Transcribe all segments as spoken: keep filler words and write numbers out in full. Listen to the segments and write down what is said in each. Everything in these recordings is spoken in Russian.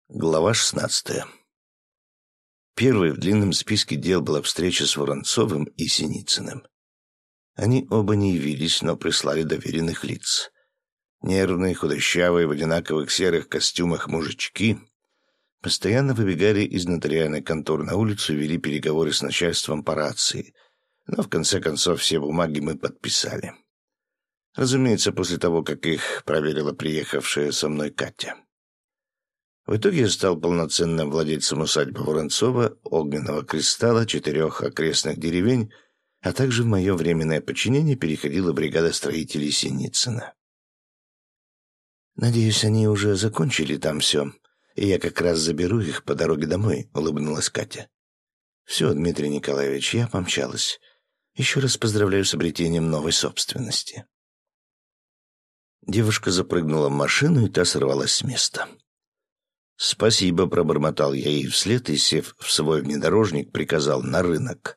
Глава шестнадцатая. Первой в длинном списке дел была встреча с Воронцовым и Синицыным. Они оба не явились, но прислали доверенных лиц. Нервные, худощавые, в одинаковых серых костюмах мужички постоянно выбегали из нотариальной конторы на улицу и вели переговоры с начальством по рации. Но в конце концов все бумаги мы подписали. Разумеется, после того, как их проверила приехавшая со мной Катя. В итоге я стал полноценным владельцем усадьбы Воронцова, огненного кристалла, четырех окрестных деревень, а также в мое временное подчинение переходила бригада строителей Синицына. «Надеюсь, они уже закончили там все, и я как раз заберу их по дороге домой», — улыбнулась Катя. «Все, Дмитрий Николаевич, я помчалась. Еще раз поздравляю с обретением новой собственности». Девушка запрыгнула в машину, и та сорвалась с места. «Спасибо», — пробормотал я ей вслед и, сев в свой внедорожник, приказал на рынок.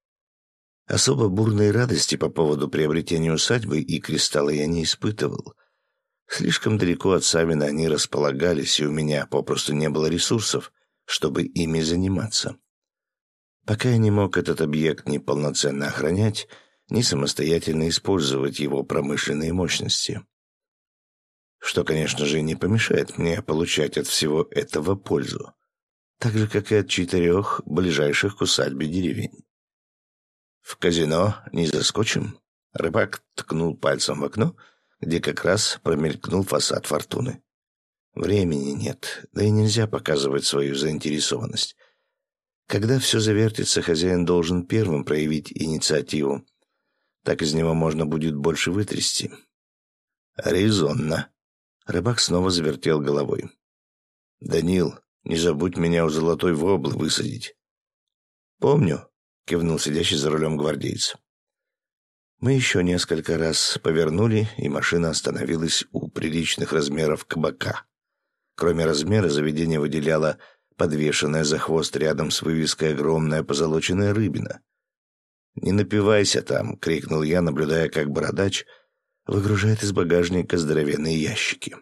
Особо бурной радости по поводу приобретения усадьбы и кристалла я не испытывал. Слишком далеко от Савина они располагались, и у меня попросту не было ресурсов, чтобы ими заниматься. Пока я не мог этот объект ни полноценно охранять, ни самостоятельно использовать его промышленные мощности. Что, конечно же, не помешает мне получать от всего этого пользу, так же, как и от четырех ближайших к усадьбе деревень. «В казино не заскочим?» Рыбак ткнул пальцем в окно, где как раз промелькнул фасад «Фортуны». Времени нет, да и нельзя показывать свою заинтересованность. Когда все завертится, хозяин должен первым проявить инициативу. Так из него можно будет больше вытрясти. «Резонно». Рыбак снова завертел головой. «Данил, не забудь меня у Золотой Воблы высадить». «Помню», — кивнул сидящий за рулем гвардейц. Мы еще несколько раз повернули, и машина остановилась у приличных размеров кабака. Кроме размера, заведение выделяло подвешенная за хвост рядом с вывеской огромная позолоченная рыбина. «Не напивайся там», — крикнул я, наблюдая, как бородач выгружает из багажника здоровенные ящики.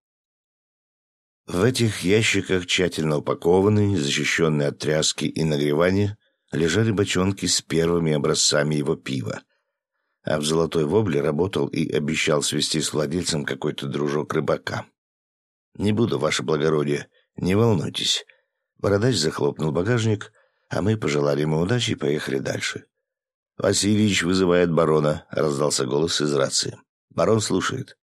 В этих ящиках, тщательно упакованные, защищенные от тряски и нагревания, лежали бочонки с первыми образцами его пива. А в Золотой Вобле работал и обещал свести с владельцем какой-то дружок рыбака. «Не буду, ваше благородие, не волнуйтесь». Бородач захлопнул багажник, а мы пожелали ему удачи и поехали дальше. «Васильевич вызывает барона», — раздался голос из рации. «Барон слушает».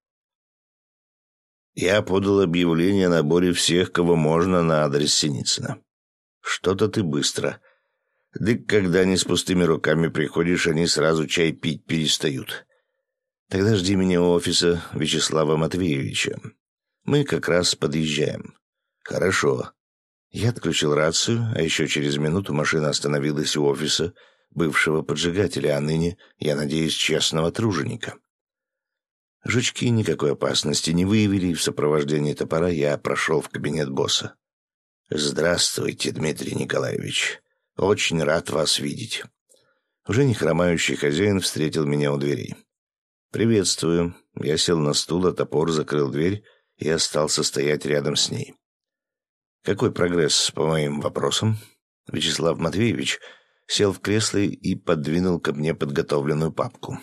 «Я подал объявление о наборе всех, кого можно, на адрес Синицына». «Что-то ты быстро. Да когда не с пустыми руками приходишь, они сразу чай пить перестают. Тогда жди меня у офиса Вячеслава Матвеевича. Мы как раз подъезжаем». «Хорошо». Я отключил рацию, а еще через минуту машина остановилась у офиса бывшего поджигателя, а ныне, я надеюсь, честного труженика. Жучки никакой опасности не выявили, и в сопровождении топора я прошел в кабинет босса. «Здравствуйте, Дмитрий Николаевич. Очень рад вас видеть». Уже не хромающий хозяин встретил меня у дверей. «Приветствую». Я сел на стул, а топор закрыл дверь и остался стоять рядом с ней. «Какой прогресс по моим вопросам?» Вячеслав Матвеевич сел в кресло и подвинул ко мне подготовленную папку.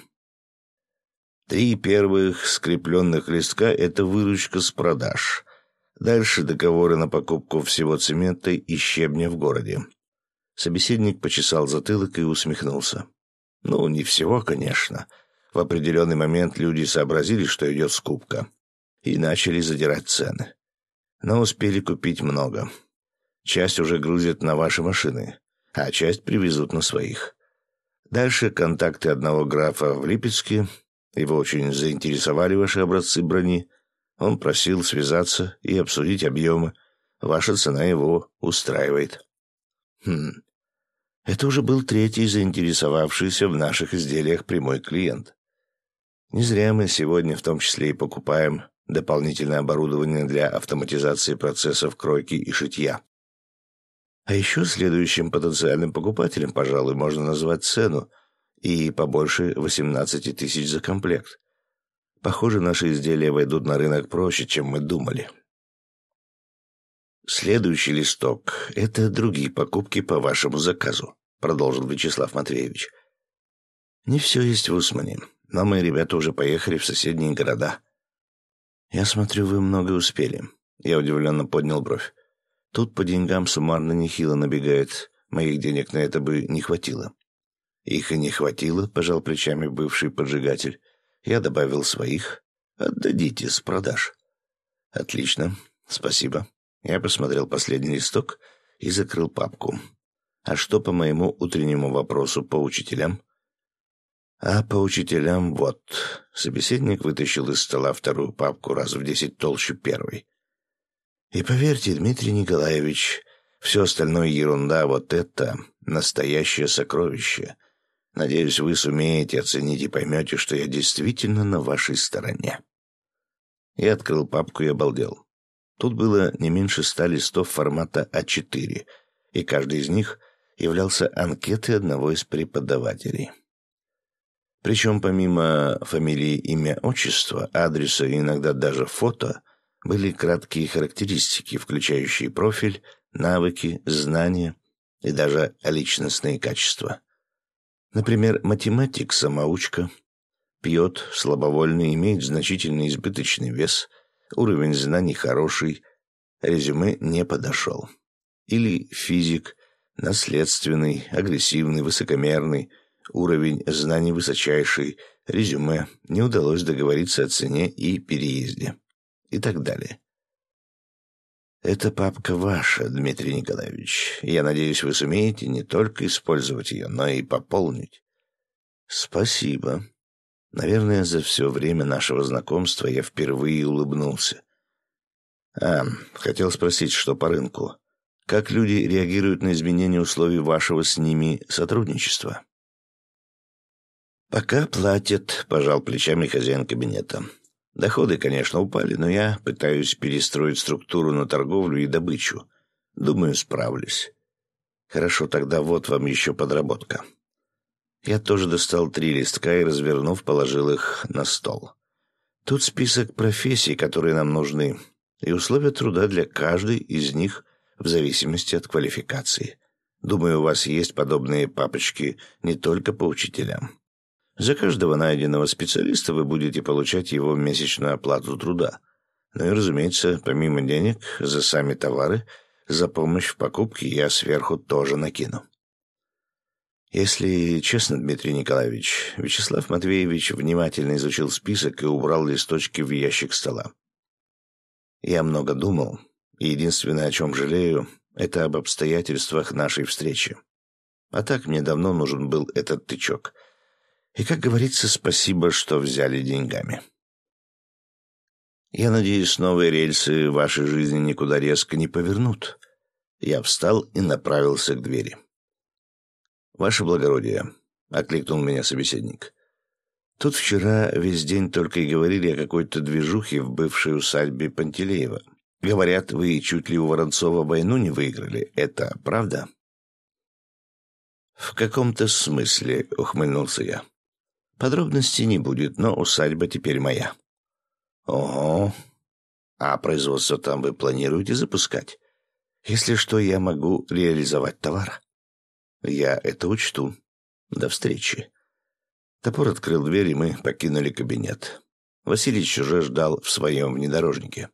Три первых скрепленных листка — это выручка с продаж. Дальше договоры на покупку всего цемента и щебня в городе. Собеседник почесал затылок и усмехнулся. Ну, не всего, конечно. В определенный момент люди сообразили, что идет скупка, и начали задирать цены. Но успели купить много. Часть уже грузят на ваши машины, а часть привезут на своих. Дальше контакты одного графа в Липецке. Его очень заинтересовали ваши образцы брони. Он просил связаться и обсудить объемы. Ваша цена его устраивает. Хм. Это уже был третий заинтересовавшийся в наших изделиях прямой клиент. Не зря мы сегодня в том числе и покупаем дополнительное оборудование для автоматизации процессов кройки и шитья. А еще следующим потенциальным покупателем, пожалуй, можно назвать цену, и побольше восемнадцати тысяч за комплект. Похоже, наши изделия войдут на рынок проще, чем мы думали. «Следующий листок — это другие покупки по вашему заказу», — продолжил Вячеслав Матвеевич. «Не все есть в Усмане, но мои ребята уже поехали в соседние города». «Я смотрю, вы много успели». Я удивленно поднял бровь. «Тут по деньгам суммарно нехило набегает. Моих денег на это бы не хватило». «Их и не хватило», — пожал плечами бывший поджигатель. «Я добавил своих. Отдадите с продаж». «Отлично. Спасибо». Я посмотрел последний листок и закрыл папку. «А что по моему утреннему вопросу по учителям?» «А по учителям вот». Собеседник вытащил из стола вторую папку раз в десять толще первой. «И поверьте, Дмитрий Николаевич, все остальное ерунда, вот это настоящее сокровище. Надеюсь, вы сумеете оценить и поймете, что я действительно на вашей стороне». Я открыл папку и обалдел. Тут было не меньше ста листов формата а четыре, и каждый из них являлся анкетой одного из преподавателей. Причем помимо фамилии, имя, отчества, адреса и иногда даже фото, были краткие характеристики, включающие профиль, навыки, знания и даже личностные качества. Например, математик-самоучка, пьет, слабовольный, имеет значительный избыточный вес, уровень знаний хороший, резюме не подошел. Или физик, наследственный, агрессивный, высокомерный, уровень знаний высочайший, резюме, не удалось договориться о цене и переезде. И так далее. «Эта папка ваша, Дмитрий Николаевич. Я надеюсь, вы сумеете не только использовать ее, но и пополнить». «Спасибо». Наверное, за все время нашего знакомства я впервые улыбнулся. «А, хотел спросить, что по рынку. Как люди реагируют на изменения условий вашего с ними сотрудничества?» «Пока платят», — пожал плечами хозяин кабинета. «Доходы, конечно, упали, но я пытаюсь перестроить структуру на торговлю и добычу. Думаю, справлюсь». «Хорошо, тогда вот вам еще подработка». Я тоже достал три листка и, развернув, положил их на стол. Тут список профессий, которые нам нужны, и условия труда для каждой из них в зависимости от квалификации. Думаю, у вас есть подобные папочки не только по учителям. За каждого найденного специалиста вы будете получать его месячную оплату труда. Ну и, разумеется, помимо денег за сами товары, за помощь в покупке я сверху тоже накину. Если честно, Дмитрий Николаевич, Вячеслав Матвеевич внимательно изучил список и убрал листочки в ящик стола. Я много думал, и единственное, о чем жалею, это об обстоятельствах нашей встречи. А так мне давно нужен был этот тычок. И, как говорится, спасибо, что взяли деньгами. Я надеюсь, новые рельсы в вашей жизни никуда резко не повернут. Я встал и направился к двери. «Ваше благородие», — окликнул меня собеседник. «Тут вчера весь день только и говорили о какой-то движухе в бывшей усадьбе Пантелеева. Говорят, вы чуть ли у Воронцова войну не выиграли. Это правда?» «В каком-то смысле», — ухмыльнулся я. «Подробностей не будет, но усадьба теперь моя». «Ого! А производство там вы планируете запускать? Если что, я могу реализовать товар». «Я это учту. До встречи». Топор открыл дверь, и мы покинули кабинет. Васильич уже ждал в своем внедорожнике.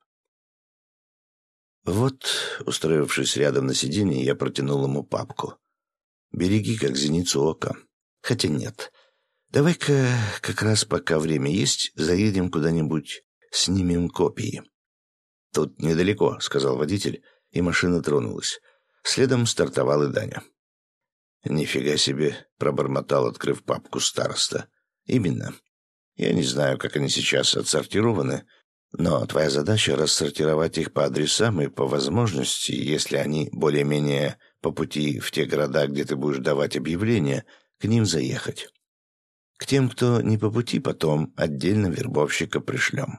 Вот, устроившись рядом на сиденье, я протянул ему папку. «Береги, как зеницу ока. Хотя нет. Давай-ка, как раз пока время есть, заедем куда-нибудь, снимем копии». «Тут недалеко», — сказал водитель, и машина тронулась. Следом стартовал и Даня. «Нифига себе», — пробормотал, открыв папку староста. «Именно. Я не знаю, как они сейчас отсортированы, но твоя задача — рассортировать их по адресам и по возможности, если они более-менее по пути в те города, где ты будешь давать объявления, к ним заехать. К тем, кто не по пути, потом отдельно вербовщика пришлем».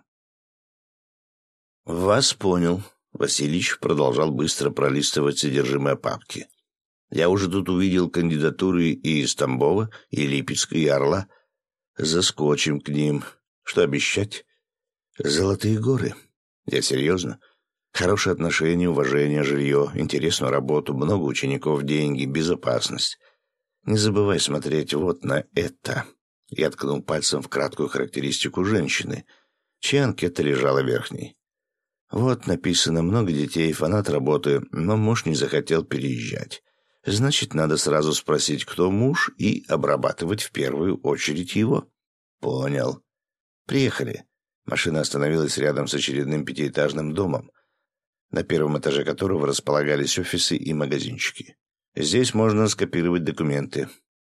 «Вас понял», — Васильич продолжал быстро пролистывать содержимое папки. «Я уже тут увидел кандидатуры и из Тамбова, и Липецка, и Орла. Заскочим к ним. Что обещать?» «Золотые горы. Я серьезно. Хорошие отношения, уважение, жилье, интересную работу, много учеников, деньги, безопасность. Не забывай смотреть вот на это. Я ткнул пальцем в краткую характеристику женщины, чья анкета лежала верхней. Вот написано: много детей, фанат работы, но муж не захотел переезжать. Значит, надо сразу спросить, кто муж, и обрабатывать в первую очередь его. Понял. Приехали. Машина остановилась рядом с очередным пятиэтажным домом, на первом этаже которого располагались офисы и магазинчики. Здесь можно скопировать документы.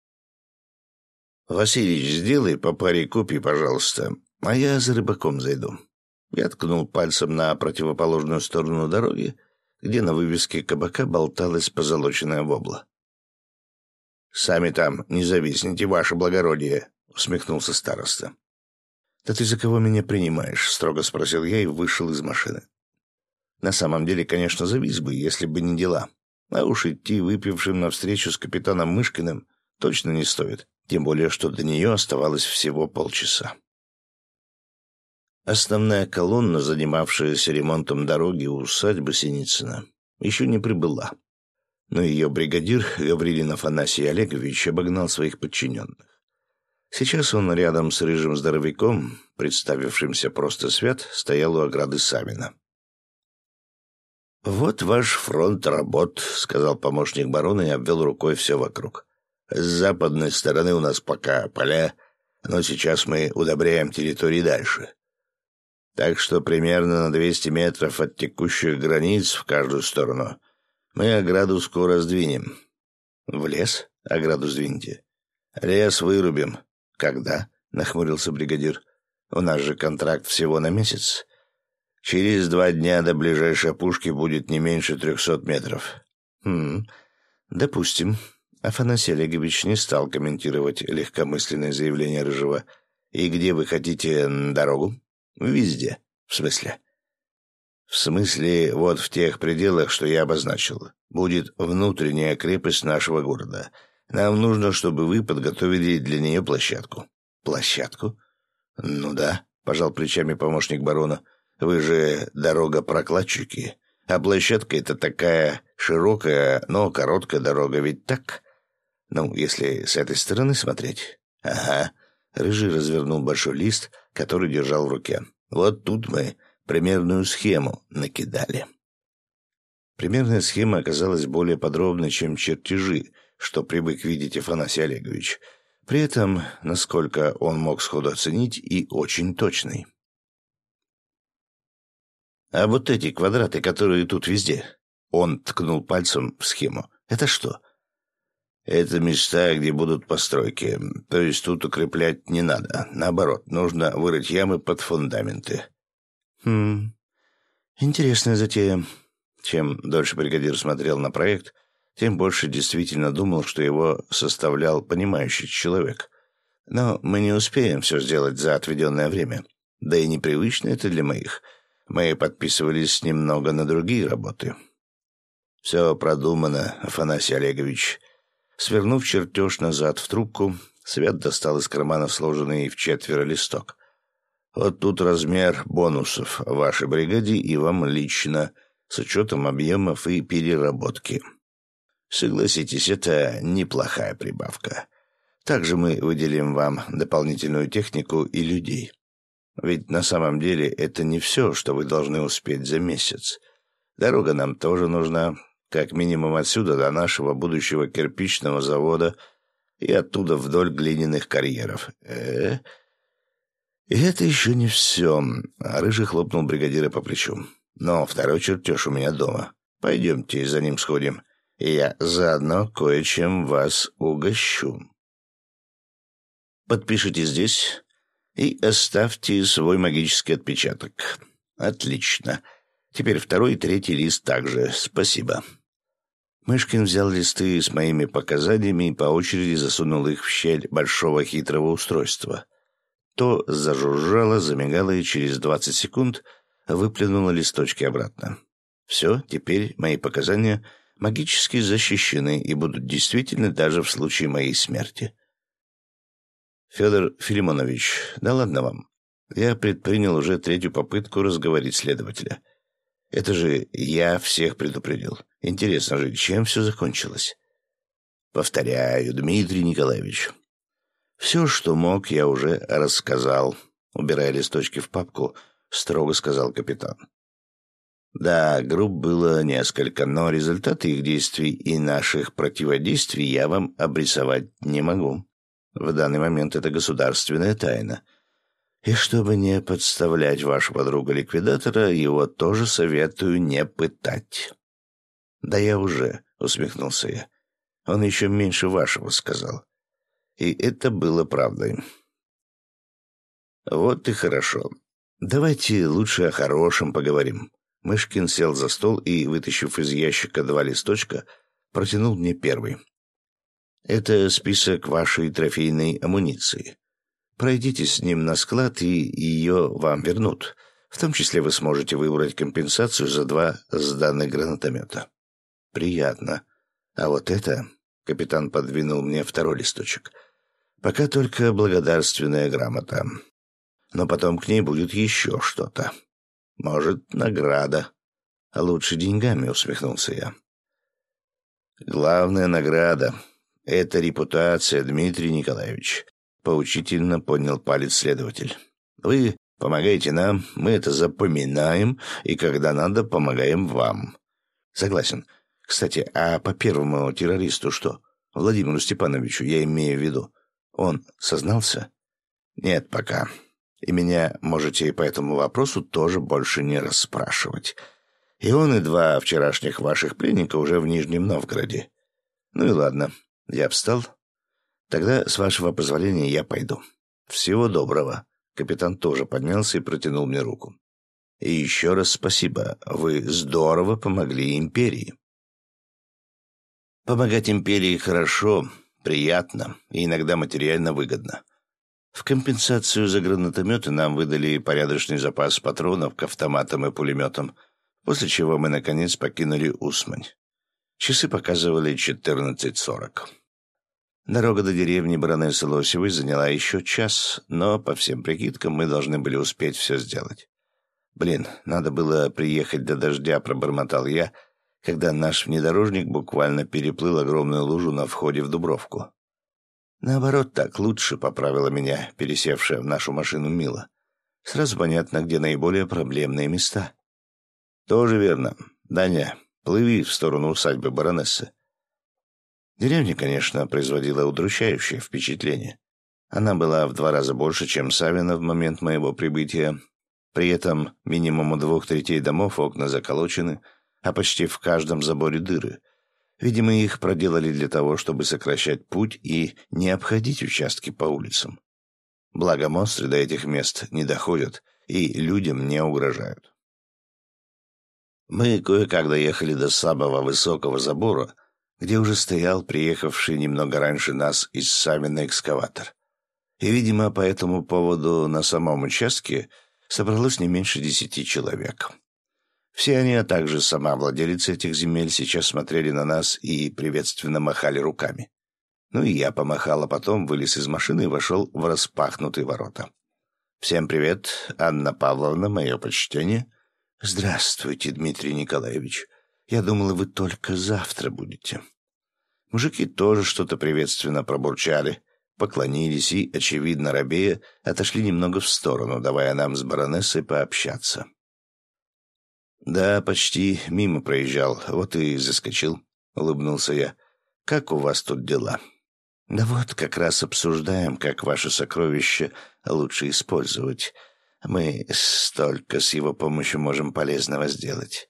«Василич, сделай по паре копий, пожалуйста, а я за рыбаком зайду». Я ткнул пальцем на противоположную сторону дороги, где на вывеске кабака болталась позолоченная вобла. «Сами там не зависните, ваше благородие», — усмехнулся староста. «Да ты за кого меня принимаешь?» — строго спросил я и вышел из машины. На самом деле, конечно, завис бы, если бы не дела. А уж идти выпившим навстречу с капитаном Мышкиным точно не стоит, тем более, что до нее оставалось всего полчаса. Основная колонна, занимавшаяся ремонтом дороги у усадьбы Синицына, еще не прибыла. Но ее бригадир Гаврилин Афанасий Олегович обогнал своих подчиненных. Сейчас он рядом с рыжим здоровяком, представившимся просто Свят, стоял у ограды Савина. «Вот ваш фронт работ», — сказал помощник барона и обвел рукой все вокруг. «С западной стороны у нас пока поля, но сейчас мы удобряем территории дальше. Так что примерно на двести метров от текущих границ в каждую сторону мы ограду скоро сдвинем». «В лес? Ограду сдвиньте». «Лес вырубим». «Когда?» — нахмурился бригадир. «У нас же контракт всего на месяц. Через два дня до ближайшей опушки будет не меньше трехсот метров». «Хм, допустим». Афанасий Олегович не стал комментировать легкомысленное заявление Рыжего. «И где вы хотите дорогу?» «Везде». «В смысле?» «В смысле, вот в тех пределах, что я обозначил. Будет внутренняя крепость нашего города. Нам нужно, чтобы вы подготовили для нее площадку». «Площадку?» «Ну да», — пожал плечами помощник барона. «Вы же дорога-прокладчики, а площадка — это такая широкая, но короткая дорога, ведь так? Ну, если с этой стороны смотреть». «Ага». Рыжий развернул большой лист, который держал в руке. «Вот тут мы примерную схему накидали». Примерная схема оказалась более подробной, чем чертежи, что привык видеть Афанасий Олегович. При этом, насколько он мог сходу оценить, и очень точный. «А вот эти квадраты, которые тут везде», — он ткнул пальцем в схему, — «это что?» «Это места, где будут постройки. То есть тут укреплять не надо. Наоборот, нужно вырыть ямы под фундаменты». «Хм, интересная затея». Чем дольше бригадир смотрел на проект, тем больше действительно думал, что его составлял понимающий человек. Но мы не успеем все сделать за отведенное время. Да и непривычно это для моих. Мы подписывались немного на другие работы. Все продумано, Афанасий Олегович. Свернув чертеж назад в трубку, Свят достал из кармана сложенный в четверо листок. Вот тут размер бонусов вашей бригаде и вам лично, с учетом объемов и переработки. Согласитесь, это неплохая прибавка. Также мы выделим вам дополнительную технику и людей. Ведь на самом деле это не все, что вы должны успеть за месяц. Дорога нам тоже нужна, как минимум отсюда до нашего будущего кирпичного завода и оттуда вдоль глиняных карьеров. Э-э. И это еще не все. Рыжий хлопнул бригадира по плечу. Но второй чертеж у меня дома. Пойдемте за ним сходим, и я заодно кое-чем вас угощу. Подпишите здесь и оставьте свой магический отпечаток. Отлично. Теперь второй и третий лист также. Спасибо. Мышкин взял листы с моими показаниями и по очереди засунул их в щель большого хитрого устройства. То зажужжало, замигало и через двадцать секунд выплюнуло листочки обратно. Все, теперь мои показания магически защищены и будут действительны даже в случае моей смерти. Федор Филимонович, да ладно вам. Я предпринял уже третью попытку разговорить следователя. Это же я всех предупредил. Интересно же, чем все закончилось? Повторяю, Дмитрий Николаевич, все, что мог, я уже рассказал. Убирая листочки в папку, строго сказал капитан. Да, групп было несколько, но результаты их действий и наших противодействий я вам обрисовать не могу. В данный момент это государственная тайна. И чтобы не подставлять вашего подруга-ликвидатора, его тоже советую не пытать. Да я уже, усмехнулся я. Он еще меньше вашего сказал. И это было правдой. Вот и хорошо. Давайте лучше о хорошем поговорим. Мышкин сел за стол и, вытащив из ящика два листочка, протянул мне первый. Это список вашей трофейной амуниции. Пройдите с ним на склад, и ее вам вернут. В том числе вы сможете выбрать компенсацию за два сданных гранатомета. Приятно. А вот это... Капитан подвинул мне второй листочек. Пока только благодарственная грамота. Но потом к ней будет еще что-то. Может, награда. А лучше деньгами, усмехнулся я. Главная награда — это репутация, Дмитрий Николаевич. Поучительно поднял палец следователь. Вы помогаете нам, мы это запоминаем, и когда надо, помогаем вам. Согласен. Кстати, а по первому террористу что? Владимиру Степановичу, я имею в виду. Он сознался? Нет, пока. И меня можете по этому вопросу тоже больше не расспрашивать. И он, и два вчерашних ваших пленника уже в Нижнем Новгороде. Ну и ладно, я встал. Тогда, с вашего позволения, я пойду. Всего доброго. Капитан тоже поднялся и протянул мне руку. И еще раз спасибо. Вы здорово помогли империи. Помогать империи хорошо, приятно и иногда материально выгодно. В компенсацию за гранатометы нам выдали порядочный запас патронов к автоматам и пулеметам, после чего мы, наконец, покинули Усмань. Часы показывали четырнадцать сорок. Дорога до деревни баронессы Лосевой заняла еще час, но, по всем прикидкам, мы должны были успеть все сделать. «Блин, надо было приехать до дождя», — пробормотал я, когда наш внедорожник буквально переплыл огромную лужу на входе в Дубровку. «Наоборот, так лучше», — поправила меня, пересевшая в нашу машину Мила. «Сразу понятно, где наиболее проблемные места». «Тоже верно. Даня, плыви в сторону усадьбы баронессы». Деревня, конечно, производила удручающее впечатление. Она была в два раза больше, чем Савино в момент моего прибытия. При этом минимум у двух третей домов окна заколочены, а почти в каждом заборе дыры. Видимо, их проделали для того, чтобы сокращать путь и не обходить участки по улицам. Благо, монстры до этих мест не доходят и людям не угрожают. Мы кое-как доехали до самого высокого забора, где уже стоял приехавший немного раньше нас из Савина экскаватор. И, видимо, по этому поводу на самом участке собралось не меньше десяти человек. Все они, а также сама владелица этих земель, сейчас смотрели на нас и приветственно махали руками. Ну и я помахал, а потом вылез из машины и вошел в распахнутые ворота. «Всем привет, Анна Павловна, мое почтение». «Здравствуйте, Дмитрий Николаевич. Я думала, вы только завтра будете». Мужики тоже что-то приветственно пробурчали, поклонились и, очевидно, робея, отошли немного в сторону, давая нам с баронессой пообщаться. «Да, почти мимо проезжал, вот и заскочил», — улыбнулся я. «Как у вас тут дела?» «Да вот, как раз обсуждаем, как ваше сокровище лучше использовать. Мы столько с его помощью можем полезного сделать».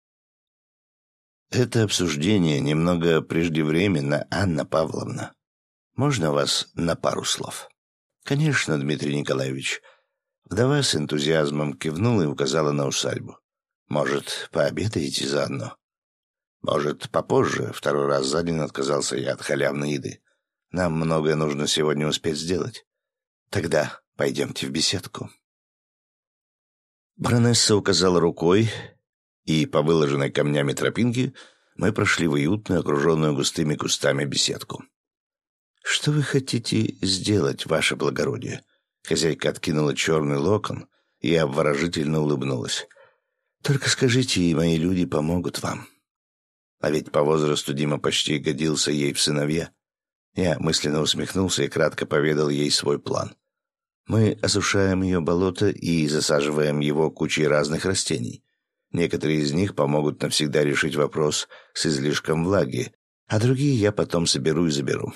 «Это обсуждение немного преждевременно, Анна Павловна. Можно вас на пару слов?» «Конечно, Дмитрий Николаевич». Вдова с энтузиазмом кивнула и указала на усадьбу. «Может, пообедаете заодно?» «Может, попозже?» Второй раз за день отказался я от халявной еды. «Нам многое нужно сегодня успеть сделать. Тогда пойдемте в беседку». Баронесса указала рукой, и по выложенной камнями тропинке мы прошли в уютную, окруженную густыми кустами беседку. «Что вы хотите сделать, ваше благородие?» Хозяйка откинула черный локон и обворожительно улыбнулась. Только скажите, и мои люди помогут вам. А ведь по возрасту Дима почти годился ей в сыновья. Я мысленно усмехнулся и кратко поведал ей свой план. Мы осушаем ее болото и засаживаем его кучей разных растений. Некоторые из них помогут навсегда решить вопрос с излишком влаги, а другие я потом соберу и заберу.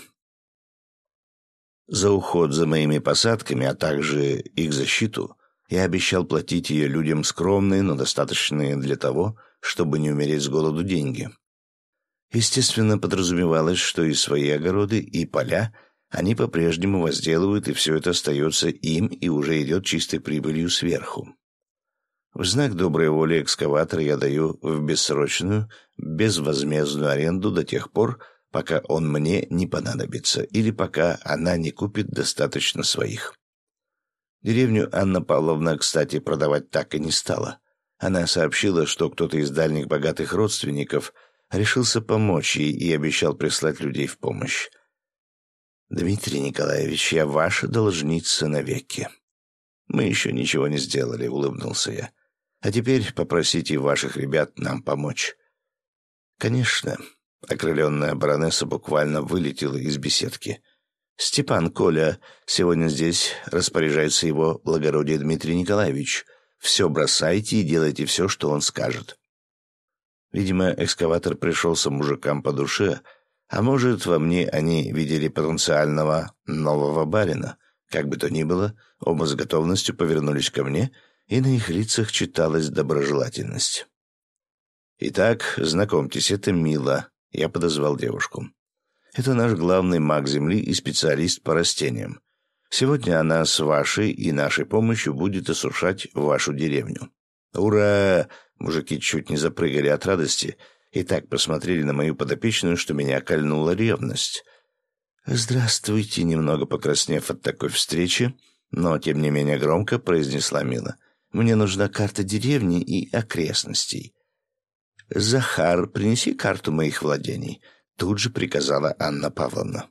За уход за моими посадками, а также их защиту, я обещал платить ее людям скромные, но достаточные для того, чтобы не умереть с голоду деньги. Естественно, подразумевалось, что и свои огороды, и поля они по-прежнему возделывают, и все это остается им и уже идет чистой прибылью сверху. В знак доброй воли экскаватор я даю в бессрочную, безвозмездную аренду до тех пор, пока он мне не понадобится, или пока она не купит достаточно своих. Деревню Анна Павловна, кстати, продавать так и не стала. Она сообщила, что кто-то из дальних богатых родственников решился помочь ей и обещал прислать людей в помощь. «Дмитрий Николаевич, я ваша должница навеки». «Мы еще ничего не сделали», — улыбнулся я. «А теперь попросите ваших ребят нам помочь». «Конечно». Окрыленная баронесса буквально вылетела из беседки. «Степан, Коля, сегодня здесь распоряжается его благородие Дмитрий Николаевич. Все бросайте и делайте все, что он скажет». Видимо, экскаватор пришелся мужикам по душе, а может, во мне они видели потенциального нового барина. Как бы то ни было, оба с готовностью повернулись ко мне, и на их лицах читалась доброжелательность. «Итак, знакомьтесь, это Мила», — я подозвал девушку. «Это наш главный маг Земли и специалист по растениям. Сегодня она с вашей и нашей помощью будет осушать вашу деревню». «Ура!» — мужики чуть не запрыгали от радости и так посмотрели на мою подопечную, что меня кольнула ревность. «Здравствуйте», — немного покраснев от такой встречи, но тем не менее громко произнесла Мила. «Мне нужна карта деревни и окрестностей». «Захар, принеси карту моих владений», — тут же приказала Анна Павловна.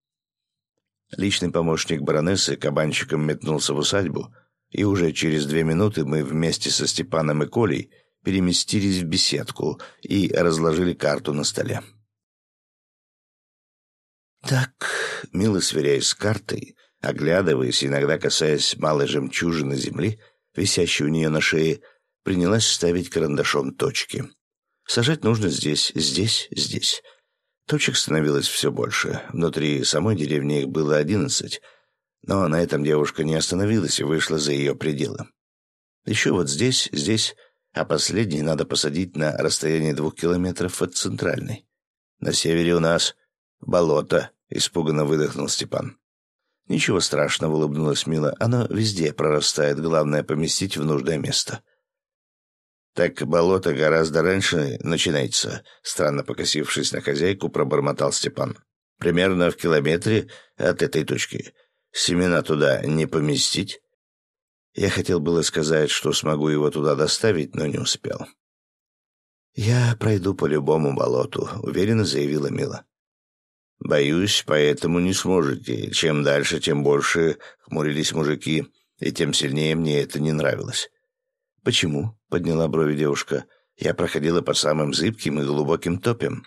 Личный помощник баронессы кабанчиком метнулся в усадьбу, и уже через две минуты мы вместе со Степаном и Колей переместились в беседку и разложили карту на столе. «Так», — Мила, сверяясь с картой, оглядываясь, иногда касаясь малой жемчужины земли, висящей у нее на шее, принялась ставить карандашом точки. «Сажать нужно здесь, здесь, здесь». Точек становилось все больше. Внутри самой деревни их было одиннадцать, но на этом девушка не остановилась и вышла за ее пределы. Еще вот здесь, здесь, а последний надо посадить на расстоянии двух километров от центральной. «На севере у нас болото», — испуганно выдохнул Степан. «Ничего страшного», — улыбнулась Мила. «Оно везде прорастает, главное — поместить в нужное место». «Так болото гораздо раньше начинается», — странно покосившись на хозяйку, пробормотал Степан. «Примерно в километре от этой точки. Семена туда не поместить?» Я хотел было сказать, что смогу его туда доставить, но не успел. «Я пройду по любому болоту», — уверенно заявила Мила. «Боюсь, поэтому не сможете. Чем дальше, тем больше», — хмурились мужики, и тем сильнее мне это не нравилось. «Почему?» — подняла брови девушка. «Я проходила по самым зыбким и глубоким топям».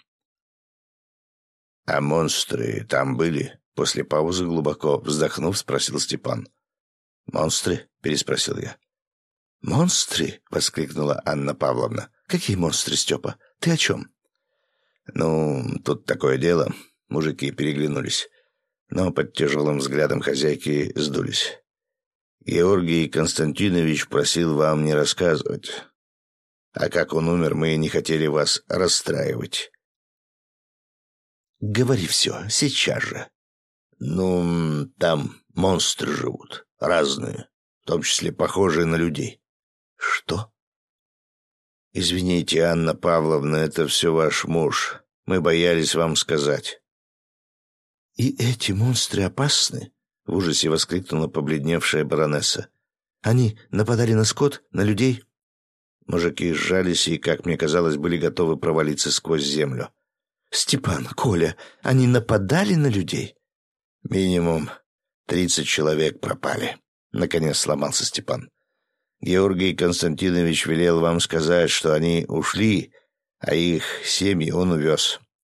«А монстры там были?» — после паузы глубоко вздохнув, спросил Степан. «Монстры?» — переспросил я. «Монстры?» — воскликнула Анна Павловна. «Какие монстры, Степа? Ты о чем?» «Ну, тут такое дело». Мужики переглянулись, но под тяжелым взглядом хозяйки сдулись. «Георгий Константинович просил вам не рассказывать. А как он умер, мы не хотели вас расстраивать». «Говори все, сейчас же». «Ну, там монстры живут, разные, в том числе похожие на людей». «Что?» «Извините, Анна Павловна, это все ваш муж. Мы боялись вам сказать». «И эти монстры опасны?» — в ужасе воскликнула побледневшая баронесса. «Они нападали на скот, на людей?» Мужики сжались и, как мне казалось, были готовы провалиться сквозь землю. «Степан, Коля, они нападали на людей?» «Минимум тридцать человек пропали», — наконец сломался Степан. Георгий Константинович велел вам сказать, что они ушли, а их семьи он увез».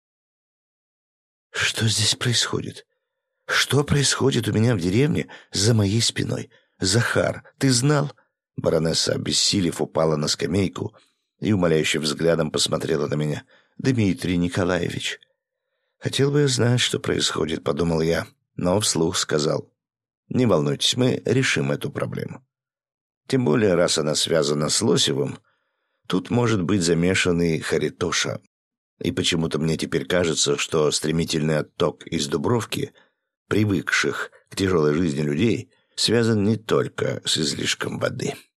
«Что здесь происходит? Что происходит у меня в деревне за моей спиной? Захар, ты знал?» Баронесса, обессилев, упала на скамейку и умоляющим взглядом посмотрела на меня. «Дмитрий Николаевич». «Хотел бы я знать, что происходит», — подумал я, но вслух сказал: «Не волнуйтесь, мы решим эту проблему. Тем более, раз она связана с Лосевым, тут может быть замешан и Харитоша. И почему-то мне теперь кажется, что стремительный отток из Дубровки, привыкших к тяжелой жизни людей, связан не только с излишком воды».